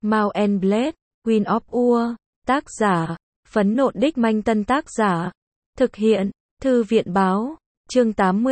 Mount and Blade, Queen of Ur, tác giả, Phấn Nộn Đích Manh Tân tác giả, thực hiện, Thư viện báo, chương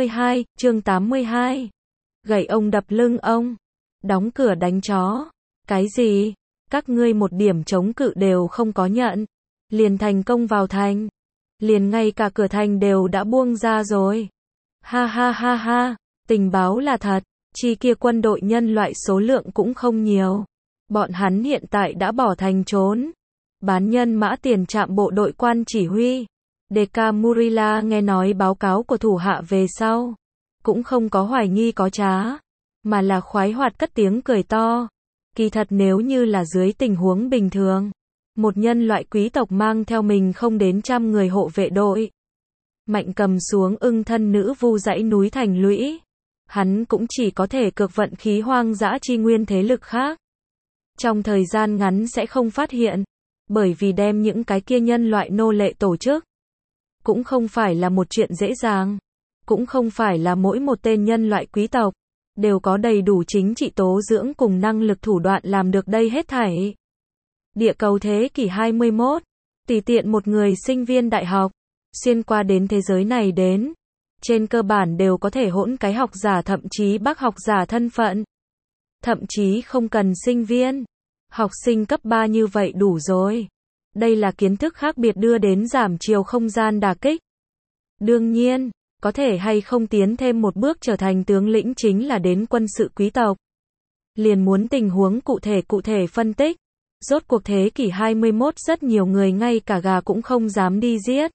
82, gậy ông đập lưng ông, đóng cửa đánh chó, cái gì, các ngươi một điểm chống cự đều không có nhận, liền thành công vào thành, liền ngay cả cửa thành đều đã buông ra rồi, ha ha ha ha, tình báo là thật, chi kia quân đội nhân loại số lượng cũng không nhiều. Bọn hắn hiện tại đã bỏ thành trốn. Bán nhân mã tiền trạm bộ đội quan chỉ huy. Deka Murila nghe nói báo cáo của thủ hạ về sau. Cũng không có hoài nghi có trá. Mà là khoái hoạt cất tiếng cười to. Kỳ thật nếu như là dưới tình huống bình thường. Một nhân loại quý tộc mang theo mình không đến 100 người hộ vệ đội. Mạnh cầm xuống ưng thân nữ vu dãy núi thành lũy. Hắn cũng chỉ có thể cược vận khí hoang dã chi nguyên thế lực khác. Trong thời gian ngắn sẽ không phát hiện, bởi vì đem những cái kia nhân loại nô lệ tổ chức, cũng không phải là một chuyện dễ dàng, cũng không phải là mỗi một tên nhân loại quý tộc, đều có đầy đủ chính trị tố dưỡng cùng năng lực thủ đoạn làm được đây hết thảy. Địa cầu thế kỷ 21, tùy tiện một người sinh viên đại học, xuyên qua đến thế giới này đến, trên cơ bản đều có thể hỗn cái học giả thậm chí bác học giả thân phận. Thậm chí không cần sinh viên. Học sinh cấp 3 như vậy đủ rồi. Đây là kiến thức khác biệt đưa đến giảm chiều không gian đả kích. Đương nhiên, có thể hay không tiến thêm một bước trở thành tướng lĩnh chính là đến quân sự quý tộc. Liền muốn tình huống cụ thể phân tích. Rốt cuộc thế kỷ 21 rất nhiều người ngay cả gà cũng không dám đi giết.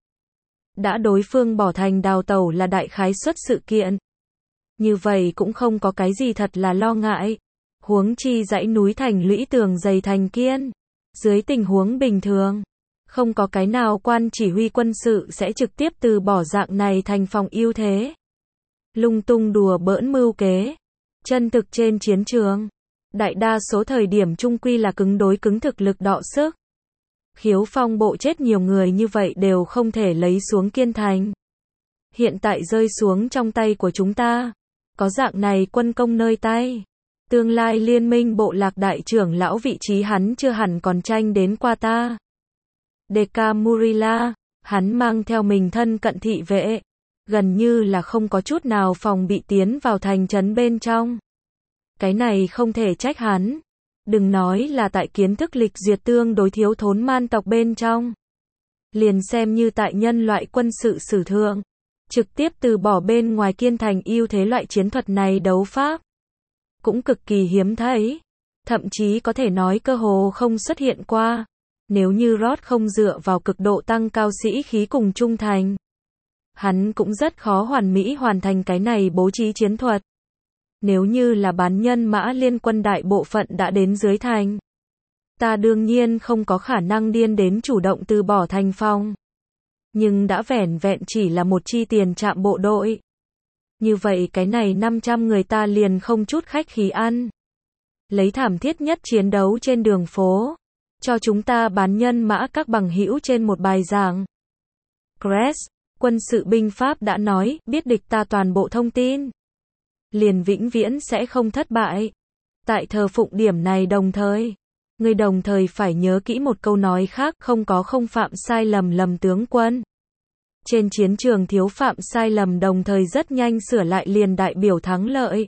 Đã đối phương bỏ thành đào tẩu là đại khái suất sự kiện. Như vậy cũng không có cái gì thật là lo ngại. Huống chi dãy núi thành lũy tường dày thành kiên. Dưới tình huống bình thường, không có cái nào quan chỉ huy quân sự sẽ trực tiếp từ bỏ dạng này thành phòng ưu thế. Lung tung đùa bỡn mưu kế. Chân thực trên chiến trường, đại đa số thời điểm chung quy là cứng đối cứng thực lực đọ sức. Khiếu phong bộ chết nhiều người như vậy đều không thể lấy xuống Kiên Thành. Hiện tại rơi xuống trong tay của chúng ta. Có dạng này quân công nơi tay. Tương lai liên minh bộ lạc đại trưởng lão vị trí hắn chưa hẳn còn tranh đến qua ta. Deka Murila, hắn mang theo mình thân cận thị vệ. Gần như là không có chút nào phòng bị tiến vào thành trấn bên trong. Cái này không thể trách hắn. Đừng nói là tại kiến thức lịch duyệt tương đối thiếu thốn man tộc bên trong. Liền xem như tại nhân loại quân sự sử thượng. Trực tiếp từ bỏ bên ngoài Kiên Thành ưu thế loại chiến thuật này đấu pháp. Cũng cực kỳ hiếm thấy. Thậm chí có thể nói cơ hồ không xuất hiện qua. Nếu như Rod không dựa vào cực độ tăng cao sĩ khí cùng trung thành. Hắn cũng rất khó hoàn mỹ hoàn thành cái này bố trí chiến thuật. Nếu như là bán nhân mã liên quân đại bộ phận đã đến dưới thành. Ta đương nhiên không có khả năng điên đến chủ động từ bỏ thành phong. Nhưng đã vẻn vẹn chỉ là một chi tiền trạm bộ đội. Như vậy cái này 500 người ta liền không chút khách khí ăn. Lấy thảm thiết nhất chiến đấu trên đường phố. Cho chúng ta bán nhân mã các bằng hữu trên một bài giảng. Crest, quân sự binh Pháp đã nói, biết địch ta toàn bộ thông tin. Liền vĩnh viễn sẽ không thất bại. Tại thờ phụng điểm này đồng thời. Người đồng thời phải nhớ kỹ một câu nói khác, không phạm sai lầm tướng quân. Trên chiến trường thiếu phạm sai lầm đồng thời rất nhanh sửa lại liền đại biểu thắng lợi.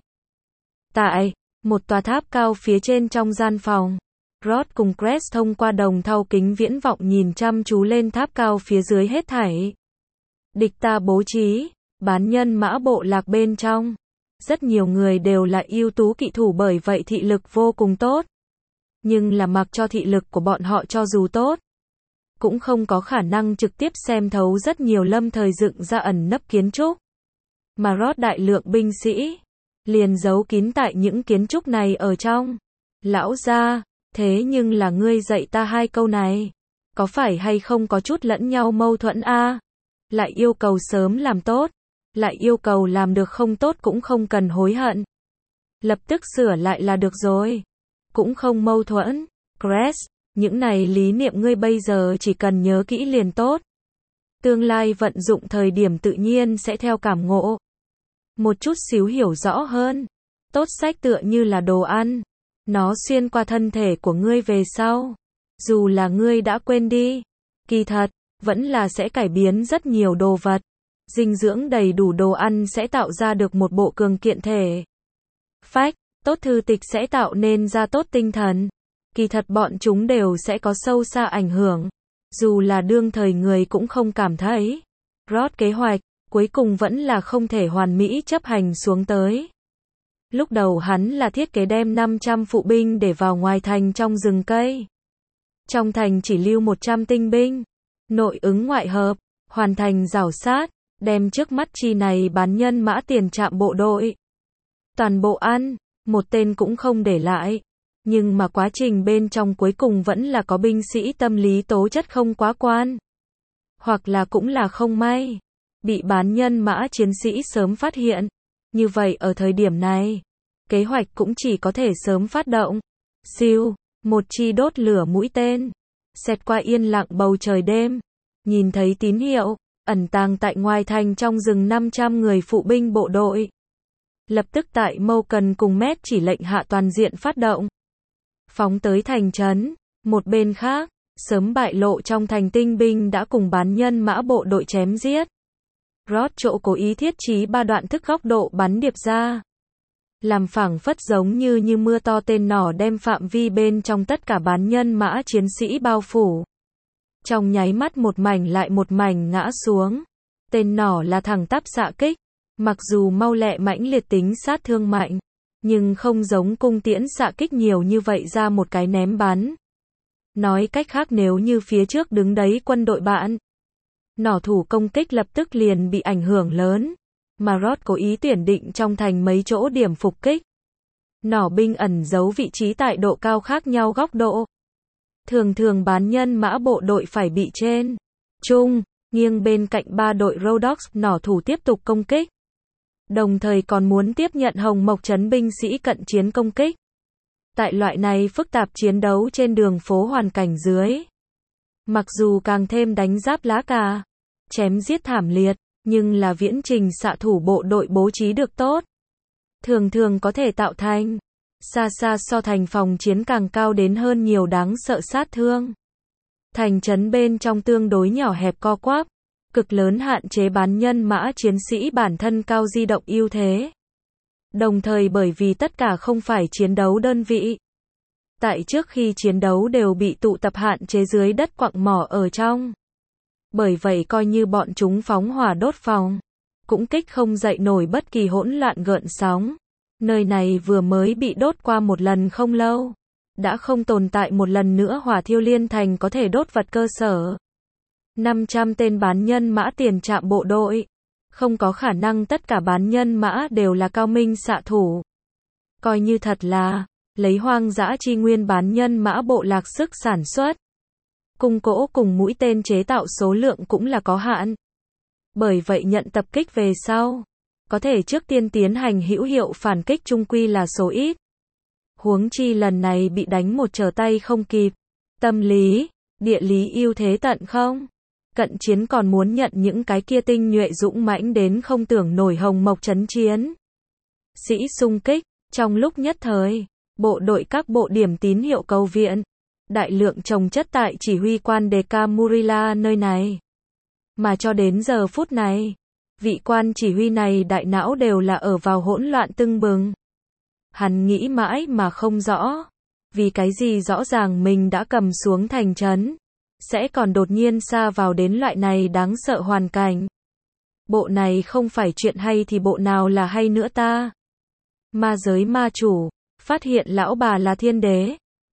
Tại một tòa tháp cao phía trên trong gian phòng, Rod cùng Crest thông qua đồng thau kính viễn vọng nhìn chăm chú lên tháp cao phía dưới hết thảy. Địch ta bố trí, bán nhân mã bộ lạc bên trong. Rất nhiều người đều là ưu tú kỵ thủ bởi vậy thị lực vô cùng tốt. Nhưng là mặc cho thị lực của bọn họ cho dù tốt. Cũng không có khả năng trực tiếp xem thấu rất nhiều lâm thời dựng ra ẩn nấp kiến trúc. Mà Rod đại lượng binh sĩ. Liền giấu kín tại những kiến trúc này ở trong. Lão gia, thế nhưng là ngươi dạy ta hai câu này. Có phải hay không có chút lẫn nhau mâu thuẫn a? Lại yêu cầu sớm làm tốt. Lại yêu cầu làm được không tốt cũng không cần hối hận. Lập tức sửa lại là được rồi. Cũng không mâu thuẫn. Crest, những này lý niệm ngươi bây giờ chỉ cần nhớ kỹ liền tốt. Tương lai vận dụng thời điểm tự nhiên sẽ theo cảm ngộ. Một chút xíu hiểu rõ hơn. Tốt sách tựa như là đồ ăn. nó xuyên qua thân thể của ngươi về sau. Dù là ngươi đã quên đi, kỳ thật, vẫn là sẽ cải biến rất nhiều đồ vật. Dinh dưỡng đầy đủ đồ ăn sẽ tạo ra được một bộ cường kiện thể phách, tốt thư tịch sẽ tạo nên ra tốt tinh thần. Kỳ thật bọn chúng đều sẽ có sâu xa ảnh hưởng. Dù là đương thời người cũng không cảm thấy. Roth kế hoạch, cuối cùng vẫn là không thể hoàn mỹ chấp hành xuống tới. Lúc đầu hắn là thiết kế đem 500 phụ binh để vào ngoài thành trong rừng cây. Trong thành chỉ lưu 100 tinh binh. Nội ứng ngoại hợp, hoàn thành rảo sát, đem trước mắt chi này bán nhân mã tiền trạm bộ đội. Toàn bộ ăn, một tên cũng không để lại. Nhưng mà quá trình bên trong cuối cùng vẫn là có binh sĩ tâm lý tố chất không quá quan. Hoặc là cũng là không may. Bị bán nhân mã chiến sĩ sớm phát hiện. Như vậy ở thời điểm này, kế hoạch cũng chỉ có thể sớm phát động. Siêu, một chi đốt lửa mũi tên. Xẹt qua yên lặng bầu trời đêm. Nhìn thấy tín hiệu, ẩn tàng tại ngoài thành trong rừng 500 người phụ binh bộ đội. Lập tức tại Mâu Cần cùng Mét chỉ lệnh hạ toàn diện phát động. Phóng tới thành trấn. Một bên khác, sớm bại lộ trong thành tinh binh đã cùng bán nhân mã bộ đội chém giết. Roth chỗ cố ý thiết trí 3 đoạn thức góc độ bắn điệp ra. Làm phảng phất giống như mưa to tên nỏ đem phạm vi bên trong tất cả bán nhân mã chiến sĩ bao phủ. Trong nháy mắt một mảnh lại một mảnh ngã xuống. Tên nỏ là thẳng tắp xạ kích. Mặc dù mau lẹ mãnh liệt tính sát thương mạnh, nhưng không giống cung tiễn xạ kích nhiều như vậy ra một cái ném bắn. Nói cách khác nếu như phía trước đứng đấy quân đội bạn, nỏ thủ công kích lập tức liền bị ảnh hưởng lớn. Mà Roth cố ý tuyển định trong thành mấy chỗ điểm phục kích. Nỏ binh ẩn giấu vị trí tại độ cao khác nhau góc độ. Thường thường bán nhân mã bộ đội phải bị trên, trung, nghiêng bên cạnh 3 đội Rhodoks nỏ thủ tiếp tục công kích. Đồng thời còn muốn tiếp nhận Hồng Mộc trấn binh sĩ cận chiến công kích. Tại loại này phức tạp chiến đấu trên đường phố hoàn cảnh dưới. Mặc dù càng thêm đánh giáp lá cà, chém giết thảm liệt, nhưng là viễn trình xạ thủ bộ đội bố trí được tốt. Thường thường có thể tạo thành, xa xa so thành phòng chiến càng cao đến hơn nhiều đáng sợ sát thương. Thành trấn bên trong tương đối nhỏ hẹp co quắp. Cực lớn hạn chế bán nhân mã chiến sĩ bản thân cao di động ưu thế. Đồng thời bởi vì tất cả không phải chiến đấu đơn vị. Tại trước khi chiến đấu đều bị tụ tập hạn chế dưới đất quặng mỏ ở trong. Bởi vậy coi như bọn chúng phóng hỏa đốt phòng, cũng kích không dậy nổi bất kỳ hỗn loạn gợn sóng. Nơi này vừa mới bị đốt qua một lần không lâu. Đã không tồn tại một lần nữa hỏa thiêu liên thành có thể đốt vật cơ sở. 500 tên bán nhân mã tiền trạm bộ đội. Không có khả năng tất cả bán nhân mã đều là cao minh xạ thủ. Coi như thật là, lấy hoang dã chi nguyên bán nhân mã bộ lạc sức sản xuất. Cung cỗ cùng mũi tên chế tạo số lượng cũng là có hạn. Bởi vậy nhận tập kích về sau, có thể trước tiên tiến hành hữu hiệu phản kích chung quy là số ít. Huống chi lần này bị đánh một trở tay không kịp. Tâm lý, địa lý ưu thế tận không. Cận chiến còn muốn nhận những cái kia tinh nhuệ dũng mãnh đến không tưởng nổi Hồng Mộc trấn chiến. Sĩ xung kích, trong lúc nhất thời, bộ đội các bộ điểm tín hiệu cầu viện. Đại lượng chồng chất tại chỉ huy quan Deka Murila nơi này. Mà cho đến giờ phút này, vị quan chỉ huy này đại não đều là ở vào hỗn loạn tưng bừng. Hắn nghĩ mãi mà không rõ. Vì cái gì rõ ràng mình đã cầm xuống thành trấn, sẽ còn đột nhiên sa vào đến loại này đáng sợ hoàn cảnh. Bộ này không phải chuyện hay thì bộ nào là hay nữa ta? Ma giới ma chủ, phát hiện lão bà là thiên đế.